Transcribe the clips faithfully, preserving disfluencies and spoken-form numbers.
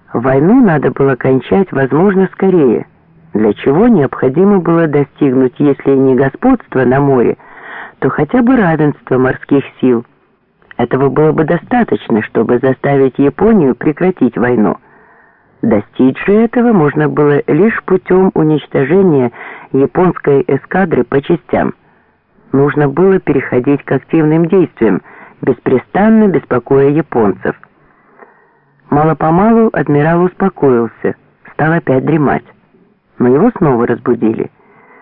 Войну надо было кончать, возможно, скорее, для чего необходимо было достигнуть, если не господства на море, то хотя бы равенства морских сил. Этого было бы достаточно, чтобы заставить Японию прекратить войну. Достичь же этого можно было лишь путем уничтожения японской эскадры по частям. Нужно было переходить к активным действиям, беспрестанно беспокоя японцев. Мало-помалу адмирал успокоился, стал опять дремать, но его снова разбудили.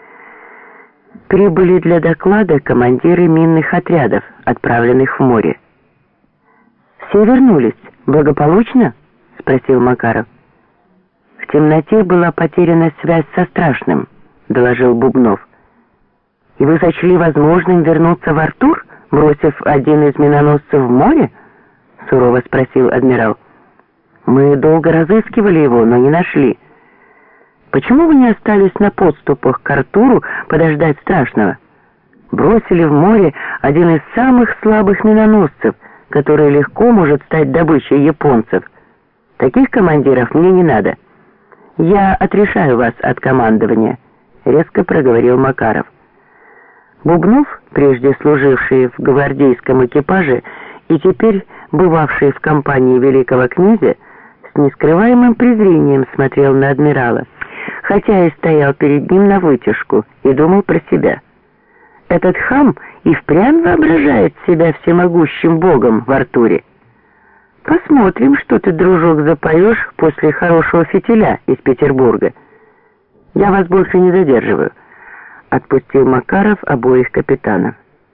Прибыли для доклада командиры минных отрядов, отправленных в море. «Все вернулись. Благополучно?» — спросил Макаров. «В темноте была потеряна связь со Страшным», — доложил Бубнов. «И вы сочли возможным вернуться в Артур, бросив один из миноносцев в море?» — сурово спросил адмирал. «Мы долго разыскивали его, но не нашли. Почему вы не остались на подступах к Артуру подождать Страшного? Бросили в море один из самых слабых миноносцев, который легко может стать добычей японцев. Таких командиров мне не надо. Я отрешаю вас от командования», — резко проговорил Макаров. Бубнов, прежде служивший в гвардейском экипаже и теперь бывавший в компании великого князя, с нескрываемым презрением смотрел на адмирала, хотя и стоял перед ним на вытяжку и думал про себя. Этот хам и впрямь воображает себя всемогущим богом в Артуре. Посмотрим, что ты, дружок, запоешь после хорошего фитиля из Петербурга. Я вас больше не задерживаю, — отпустил Макаров обоих капитанов.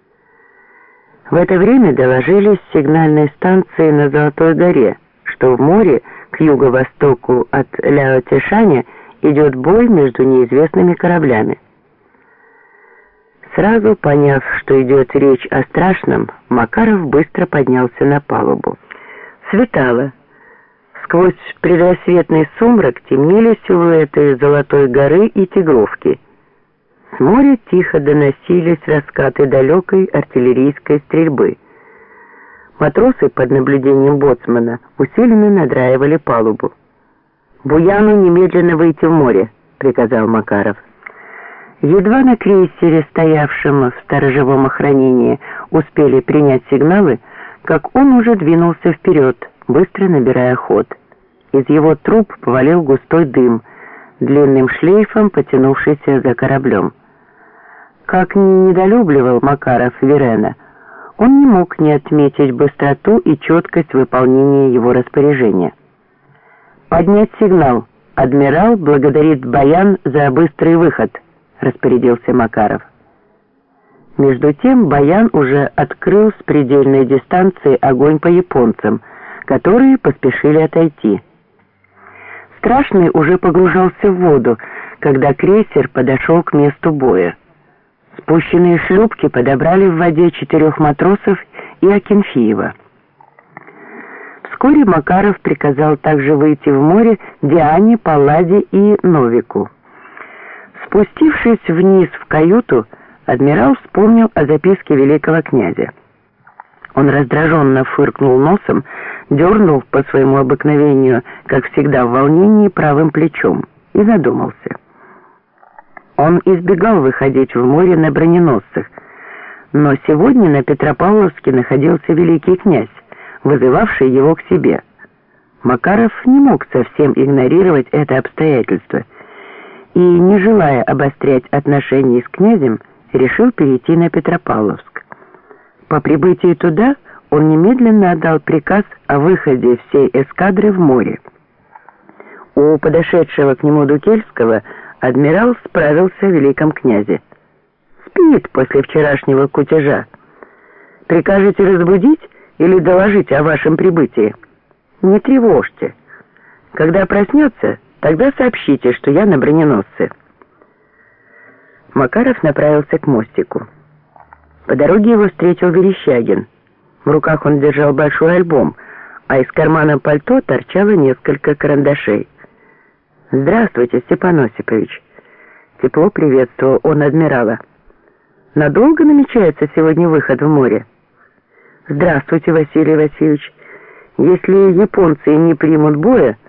В это время доложили с сигнальной станции на Золотой горе, что в море к юго-востоку от Ляо-Тишаня идет бой между неизвестными кораблями. Сразу поняв, что идет речь о Страшном, Макаров быстро поднялся на палубу. Светало. Сквозь предрассветный сумрак темнели силуэты Золотой горы и Тигровки. С моря тихо доносились раскаты далекой артиллерийской стрельбы. Матросы под наблюдением боцмана усиленно надраивали палубу. «Буяну немедленно выйти в море», — приказал Макаров. Едва на крейсере, стоявшем в сторожевом охранении, успели принять сигналы, как он уже двинулся вперед, быстро набирая ход. Из его труб повалил густой дым, длинным шлейфом потянувшийся за кораблем. Как ни недолюбливал Макаров Вирена, он не мог не отметить быстроту и четкость выполнения его распоряжения. «Поднять сигнал. Адмирал благодарит Баян за быстрый выход», — распорядился Макаров. Между тем Баян уже открыл с предельной дистанции огонь по японцам, которые поспешили отойти. Страшный уже погружался в воду, когда крейсер подошел к месту боя. Спущенные шлюпки подобрали в воде четырех матросов и Акинфеева. Вскоре Макаров приказал также выйти в море Диане, Палладе и Новику. Спустившись вниз в каюту, адмирал вспомнил о записке великого князя. Он раздраженно фыркнул носом, дернул по своему обыкновению, как всегда в волнении, правым плечом и задумался. Он избегал выходить в море на броненосцах, но сегодня на Петропавловске находился великий князь, вызывавший его к себе. Макаров не мог совсем игнорировать это обстоятельство и, не желая обострять отношения с князем, решил перейти на Петропавловск. По прибытии туда он немедленно отдал приказ о выходе всей эскадры в море. У подошедшего к нему Дукельского адмирал справился о великом князе. «Спит после вчерашнего кутежа. Прикажете разбудить или доложить о вашем прибытии? Не тревожьте. Когда проснется, тогда сообщите, что я на броненосце». Макаров направился к мостику. По дороге его встретил Верещагин. В руках он держал большой альбом, а из кармана пальто торчало несколько карандашей. «Здравствуйте, Степан Осипович!» Тепло приветствовал он адмирала. «Надолго намечается сегодня выход в море?» «Здравствуйте, Василий Васильевич! Если японцы не примут боя,